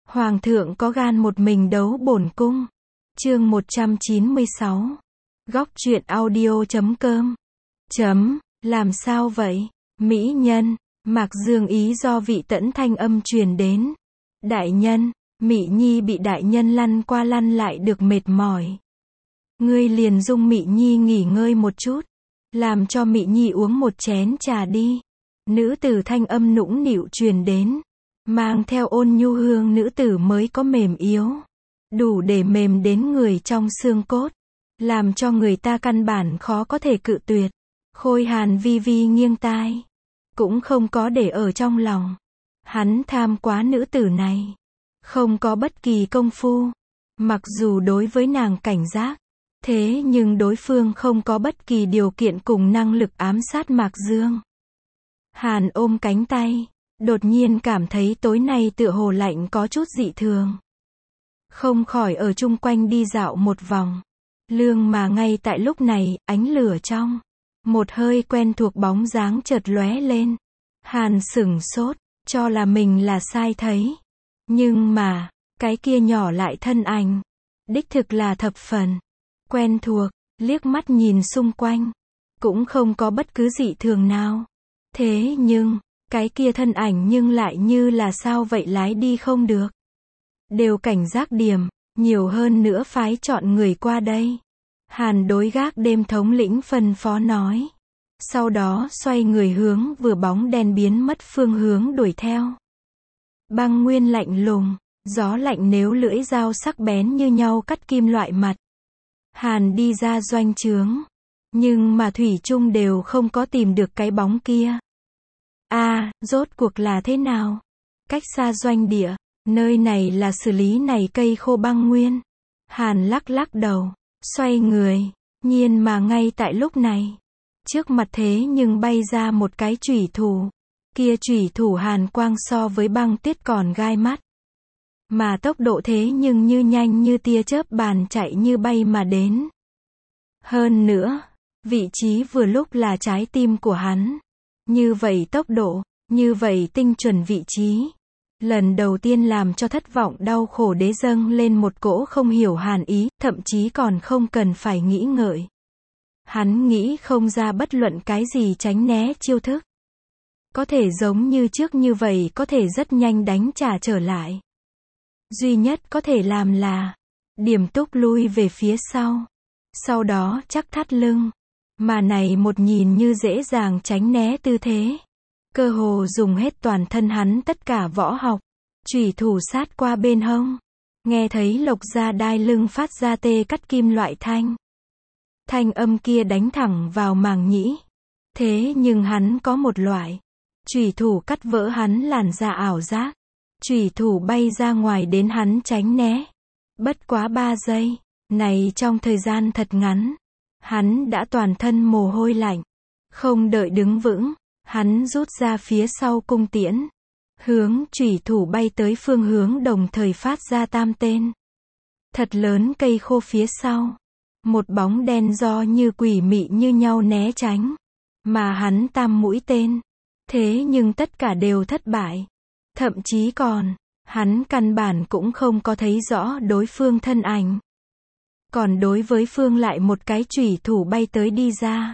Hoàng thượng có gan một mình đấu bổn cung. Chương 196. Góc truyện audio.com. Làm sao vậy? Mỹ nhân, Mạc Dương ý do vị tẫn thanh âm truyền đến. Đại nhân, Mị Nhi bị đại nhân lăn qua lăn lại được mệt mỏi. Ngươi liền dung Mị Nhi nghỉ ngơi một chút. Làm cho Mị Nhi uống một chén trà đi. Nữ tử thanh âm nũng nịu truyền đến. Mang theo ôn nhu hương nữ tử mới có mềm yếu. Đủ để mềm đến người trong xương cốt. Làm cho người ta căn bản khó có thể cự tuyệt. Khôi Hàn vi vi nghiêng tai. Cũng không có để ở trong lòng. Hắn tham quá nữ tử này. Không có bất kỳ công phu. Mặc dù đối với nàng cảnh giác. Thế nhưng đối phương không có bất kỳ điều kiện cùng năng lực ám sát Mạc Dương. Hàn ôm cánh tay. Đột nhiên cảm thấy tối nay tựa hồ lạnh có chút dị thường. Không khỏi ở chung quanh đi dạo một vòng. Lương mà ngay tại lúc này, ánh lửa trong. Một hơi quen thuộc bóng dáng chợt lóe lên. Hàn sửng sốt, cho là mình là sai thấy. Nhưng mà, cái kia nhỏ lại thân ảnh. Đích thực là thập phần. Quen thuộc, liếc mắt nhìn xung quanh. Cũng không có bất cứ dị thường nào. Thế nhưng, cái kia thân ảnh nhưng lại như là sao vậy lái đi không được. Đều cảnh giác điểm, nhiều hơn nữa phái chọn người qua đây. Hàn đối gác đêm thống lĩnh phân phó nói. Sau đó xoay người hướng vừa bóng đen biến mất phương hướng đuổi theo. Băng nguyên lạnh lùng, gió lạnh nếu lưỡi dao sắc bén như nhau cắt kim loại mặt. Hàn đi ra doanh trướng. Nhưng mà thủy chung đều không có tìm được cái bóng kia. Rốt cuộc là thế nào? Cách xa doanh địa, nơi này là xử lý này cây khô băng nguyên. Hàn lắc lắc đầu, xoay người, nhiên mà ngay tại lúc này. Trước mặt thế nhưng bay ra một cái chủy thủ. Kia chủy thủ hàn quang so với băng tuyết còn gai mắt. Mà tốc độ thế nhưng như nhanh như tia chớp bàn chạy như bay mà đến. Hơn nữa, vị trí vừa lúc là trái tim của hắn. Như vậy tốc độ, như vậy tinh chuẩn vị trí. Lần đầu tiên làm cho thất vọng đau khổ đế dâng lên một cỗ không hiểu hàn ý, thậm chí còn không cần phải nghĩ ngợi. Hắn nghĩ không ra bất luận cái gì tránh né chiêu thức. Có thể giống như trước như vậy có thể rất nhanh đánh trả trở lại. Duy nhất có thể làm là điềm túc lui về phía sau. Sau đó chắc thắt lưng. Mà này một nhìn như dễ dàng tránh né tư thế. Cơ hồ dùng hết toàn thân hắn tất cả võ học. Chủy thủ sát qua bên hông. Nghe thấy lộc ra đai lưng phát ra tê cắt kim loại thanh. Thanh âm kia đánh thẳng vào màng nhĩ. Thế nhưng hắn có một loại. Chủy thủ cắt vỡ hắn làn da ảo giác. Chủy thủ bay ra ngoài đến hắn tránh né. Bất quá 3 giây. Này trong thời gian thật ngắn. Hắn đã toàn thân mồ hôi lạnh. Không đợi đứng vững. Hắn rút ra phía sau cung tiễn. Hướng chủy thủ bay tới phương hướng đồng thời phát ra 3 tên. Thật lớn cây khô phía sau. Một bóng đen do như quỷ mị như nhau né tránh. Mà hắn 3 mũi tên. Thế nhưng tất cả đều thất bại. Thậm chí còn, hắn căn bản cũng không có thấy rõ đối phương thân ảnh. Còn đối với phương lại một cái chủy thủ bay tới đi ra.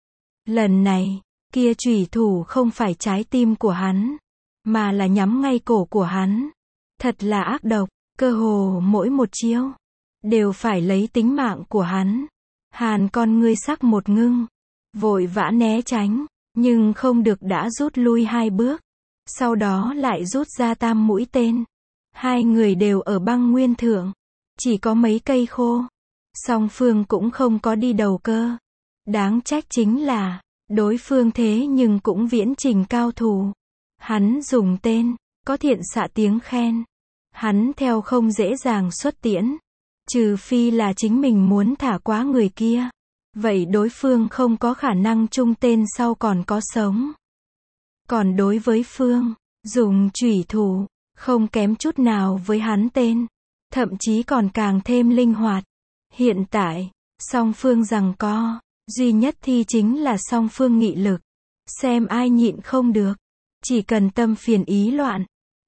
Lần này, kia chủy thủ không phải trái tim của hắn, mà là nhắm ngay cổ của hắn. Thật là ác độc, cơ hồ mỗi một chiêu, đều phải lấy tính mạng của hắn. Hàn con ngươi sắc một ngưng, vội vã né tránh, nhưng không được đã rút lui 2 bước. Sau đó lại rút ra 3 mũi tên. 2 người đều ở băng nguyên thượng. Chỉ có mấy cây khô. Song phương cũng không có đi đầu cơ. Đáng trách chính là, đối phương thế nhưng cũng viễn trình cao thủ. Hắn dùng tên, có thiện xạ tiếng khen. Hắn theo không dễ dàng xuất tiễn. Trừ phi là chính mình muốn thả quá người kia. Vậy đối phương không có khả năng trung tên sau còn có sống. Còn đối với phương, dùng chủy thủ, không kém chút nào với hắn tên. Thậm chí còn càng thêm linh hoạt. Hiện tại, song phương giằng co, duy nhất thi chính là song phương nghị lực. Xem ai nhịn không được. Chỉ cần tâm phiền ý loạn.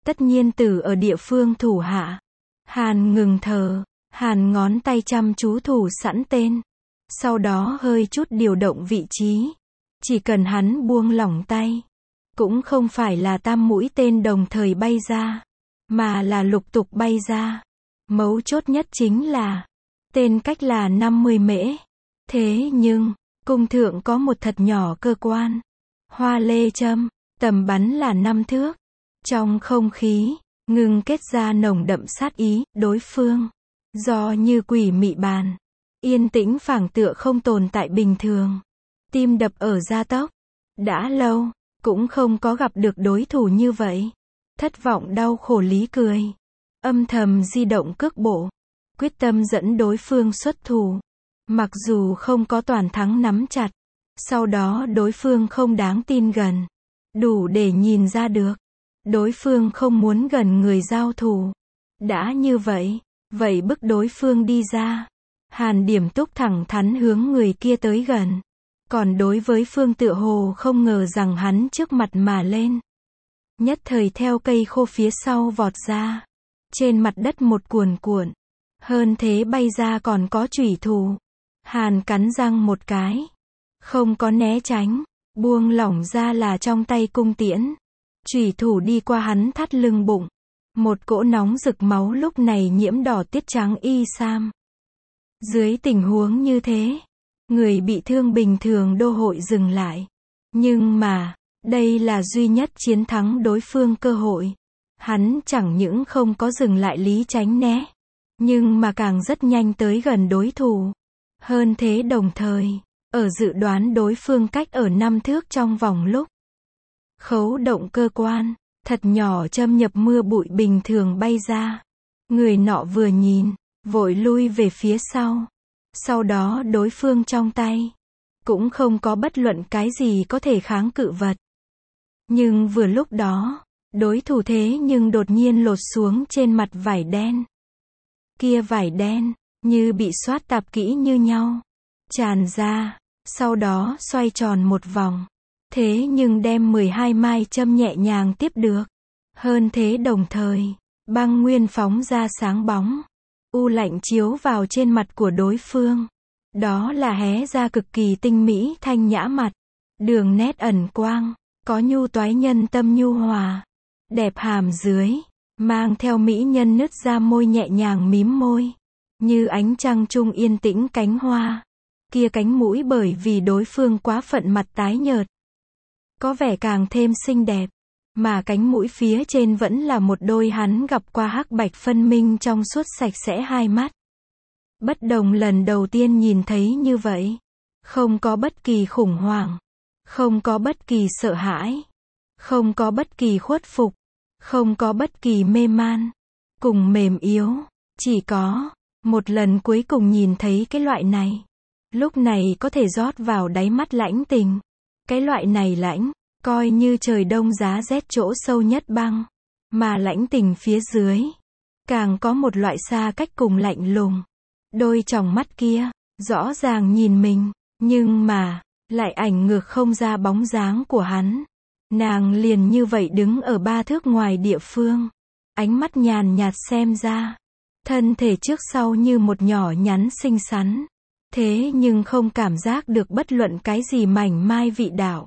Tất nhiên tử ở địa phương thủ hạ. Hàn ngừng thở, Hàn ngón tay chăm chú thủ sẵn tên. Sau đó hơi chút điều động vị trí. Chỉ cần hắn buông lỏng tay. Cũng không phải là tam mũi tên đồng thời bay ra. Mà là lục tục bay ra. Mấu chốt nhất chính là. Tên cách là 50 mễ. Thế nhưng, cung thượng có một thật nhỏ cơ quan. Hoa lê châm, tầm bắn là 5 thước. Trong không khí, ngừng kết ra nồng đậm sát ý, đối phương. Do như quỷ mị bàn. Yên tĩnh phảng tựa không tồn tại bình thường. Tim đập ở gia tốc. Đã lâu, cũng không có gặp được đối thủ như vậy. Thất vọng đau khổ lý cười. Âm thầm di động cước bộ. Quyết tâm dẫn đối phương xuất thủ. Mặc dù không có toàn thắng nắm chặt. Sau đó đối phương không đáng tin gần. Đủ để nhìn ra được. Đối phương không muốn gần người giao thủ. Đã như vậy, vậy bức đối phương đi ra. Hàn Điểm Túc thẳng thắn hướng người kia tới gần. Còn đối với phương tựa hồ không ngờ rằng hắn trước mặt mà lên. Nhất thời theo cây khô phía sau vọt ra. Trên mặt đất một cuồn cuộn. Hơn thế bay ra còn có chủy thủ. Hàn cắn răng một cái. Không có né tránh. Buông lỏng ra là trong tay cung tiễn. Chủy thủ đi qua hắn thắt lưng bụng. Một cỗ nóng rực máu lúc này nhiễm đỏ tiết trắng y sam. Dưới tình huống như thế, người bị thương bình thường đô hội dừng lại. Nhưng mà, đây là duy nhất chiến thắng đối phương cơ hội. Hắn chẳng những không có dừng lại lý tránh né, nhưng mà càng rất nhanh tới gần đối thủ. Hơn thế đồng thời, ở dự đoán đối phương cách ở 5 thước trong vòng lúc. Khấu động cơ quan, thật nhỏ châm nhập mưa bụi bình thường bay ra. Người nọ vừa nhìn, vội lui về phía sau. Sau đó đối phương trong tay, cũng không có bất luận cái gì có thể kháng cự vật. Nhưng vừa lúc đó, đối thủ thế nhưng đột nhiên lột xuống trên mặt vải đen. Kia vải đen, như bị xoát tạp kỹ như nhau. Tràn ra, sau đó xoay tròn một vòng. Thế nhưng đem 12 mai châm nhẹ nhàng tiếp được. Hơn thế đồng thời, băng nguyên phóng ra sáng bóng. U lạnh chiếu vào trên mặt của đối phương. Đó là hé ra cực kỳ tinh mỹ thanh nhã mặt. Đường nét ẩn quang, có nhu toái nhân tâm nhu hòa. Đẹp hàm dưới, mang theo mỹ nhân nứt ra môi nhẹ nhàng mím môi. Như ánh trăng trung yên tĩnh cánh hoa. Kia cánh mũi bởi vì đối phương quá phận mặt tái nhợt. Có vẻ càng thêm xinh đẹp. Mà cánh mũi phía trên vẫn là một đôi hắn gặp qua hắc bạch phân minh trong suốt sạch sẽ hai mắt. Bất đồng lần đầu tiên nhìn thấy như vậy. Không có bất kỳ khủng hoảng. Không có bất kỳ sợ hãi. Không có bất kỳ khuất phục. Không có bất kỳ mê man. Cùng mềm yếu. Chỉ có một lần cuối cùng nhìn thấy cái loại này. Lúc này có thể rót vào đáy mắt lãnh tình. Cái loại này lãnh. Coi như trời đông giá rét chỗ sâu nhất băng. Mà lãnh tình phía dưới. Càng có một loại xa cách cùng lạnh lùng. Đôi tròng mắt kia, rõ ràng nhìn mình. Nhưng mà, lại ảnh ngược không ra bóng dáng của hắn. Nàng liền như vậy đứng ở 3 thước ngoài địa phương. Ánh mắt nhàn nhạt xem ra. Thân thể trước sau như một nhỏ nhắn xinh xắn. Thế nhưng không cảm giác được bất luận cái gì mảnh mai vị đạo.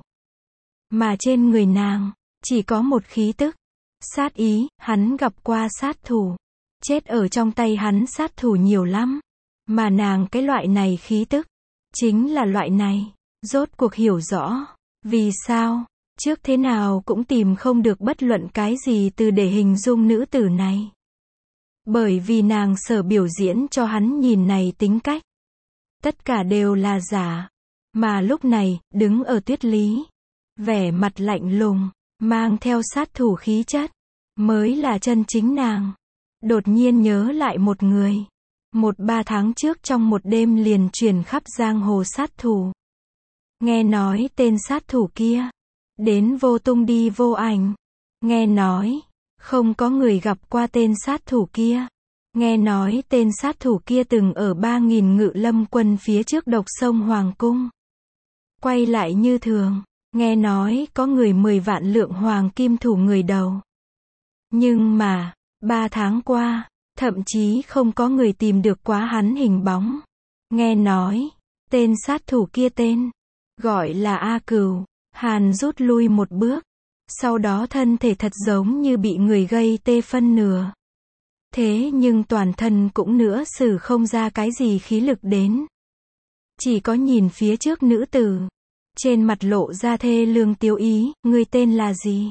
Mà trên người nàng, chỉ có một khí tức. Sát ý, hắn gặp qua sát thủ. Chết ở trong tay hắn sát thủ nhiều lắm. Mà nàng cái loại này khí tức. Chính là loại này. Rốt cuộc hiểu rõ. Vì sao? Trước thế nào cũng tìm không được bất luận cái gì từ để hình dung nữ tử này. Bởi vì nàng sở biểu diễn cho hắn nhìn này tính cách. Tất cả đều là giả. Mà lúc này, đứng ở Tuyết Lý. Vẻ mặt lạnh lùng, mang theo sát thủ khí chất. Mới là chân chính nàng. Đột nhiên nhớ lại một người. 1-3 tháng trước trong một đêm liền truyền khắp giang hồ sát thủ. Nghe nói tên sát thủ kia. Đến vô tung đi vô ảnh. Nghe nói. Không có người gặp qua tên sát thủ kia. Nghe nói tên sát thủ kia từng ở 3.000 ngự lâm quân phía trước độc sông Hoàng Cung. Quay lại như thường. Nghe nói có người 10 vạn lượng hoàng kim thủ người đầu. Nhưng mà, 3 tháng qua, thậm chí không có người tìm được quá hắn hình bóng. Nghe nói, tên sát thủ kia tên, gọi là A Cửu. Hàn rút lui một bước. Sau đó thân thể thật giống như bị người gây tê phân nửa. Thế nhưng toàn thân cũng nữa sử không ra cái gì khí lực đến. Chỉ có nhìn phía trước nữ tử. Trên mặt lộ ra thê lương tiêu ý, ngươi tên là gì?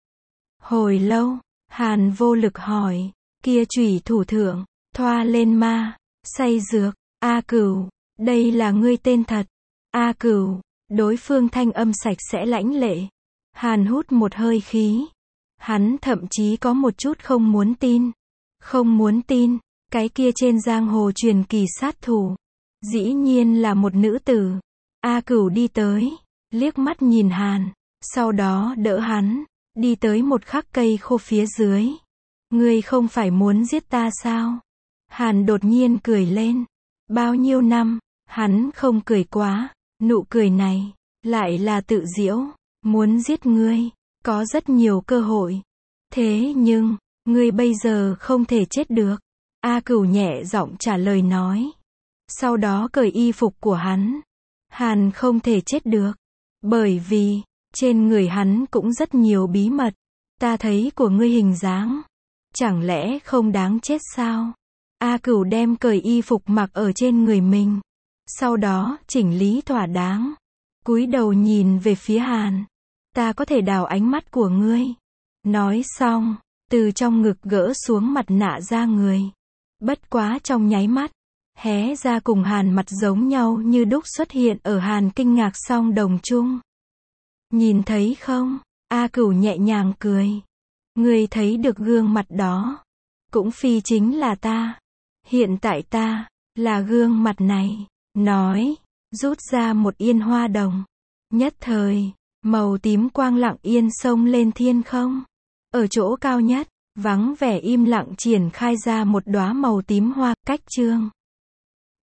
Hồi lâu, Hàn vô lực hỏi, kia chủy thủ thượng, thoa lên ma, say dược, A Cửu, đây là ngươi tên thật. A Cửu, đối phương thanh âm sạch sẽ lãnh lệ. Hàn hút một hơi khí. Hắn thậm chí có một chút không muốn tin. Không muốn tin, cái kia trên giang hồ truyền kỳ sát thủ. Dĩ nhiên là một nữ tử. A Cửu đi tới, liếc mắt nhìn Hàn, sau đó đỡ hắn, đi tới một khắc cây khô phía dưới. Ngươi không phải muốn giết ta sao? Hàn đột nhiên cười lên. Bao nhiêu năm, hắn không cười quá, nụ cười này, lại là tự giễu. Muốn giết ngươi, có rất nhiều cơ hội. Thế nhưng, ngươi bây giờ không thể chết được. A Cửu nhẹ giọng trả lời nói. Sau đó cởi y phục của hắn. Hàn không thể chết được. Bởi vì, trên người hắn cũng rất nhiều bí mật. Ta thấy của ngươi hình dáng. Chẳng lẽ không đáng chết sao? A Cửu đem cởi y phục mặc ở trên người mình. Sau đó, chỉnh lý thỏa đáng. Cúi đầu nhìn về phía Hàn. Ta có thể đào ánh mắt của ngươi. Nói xong, từ trong ngực gỡ xuống mặt nạ ra người. Bất quá trong nháy mắt, hé ra cùng Hàn mặt giống nhau như đúc xuất hiện ở Hàn kinh ngạc song đồng chung. Nhìn thấy không? A Cửu nhẹ nhàng cười. Ngươi thấy được gương mặt đó. Cũng phi chính là ta. Hiện tại ta, là gương mặt này. Nói, rút ra một yên hoa đồng. Nhất thời, màu tím quang lặng yên xông lên thiên không. Ở chỗ cao nhất, vắng vẻ im lặng triển khai ra một đóa màu tím hoa, cách chương.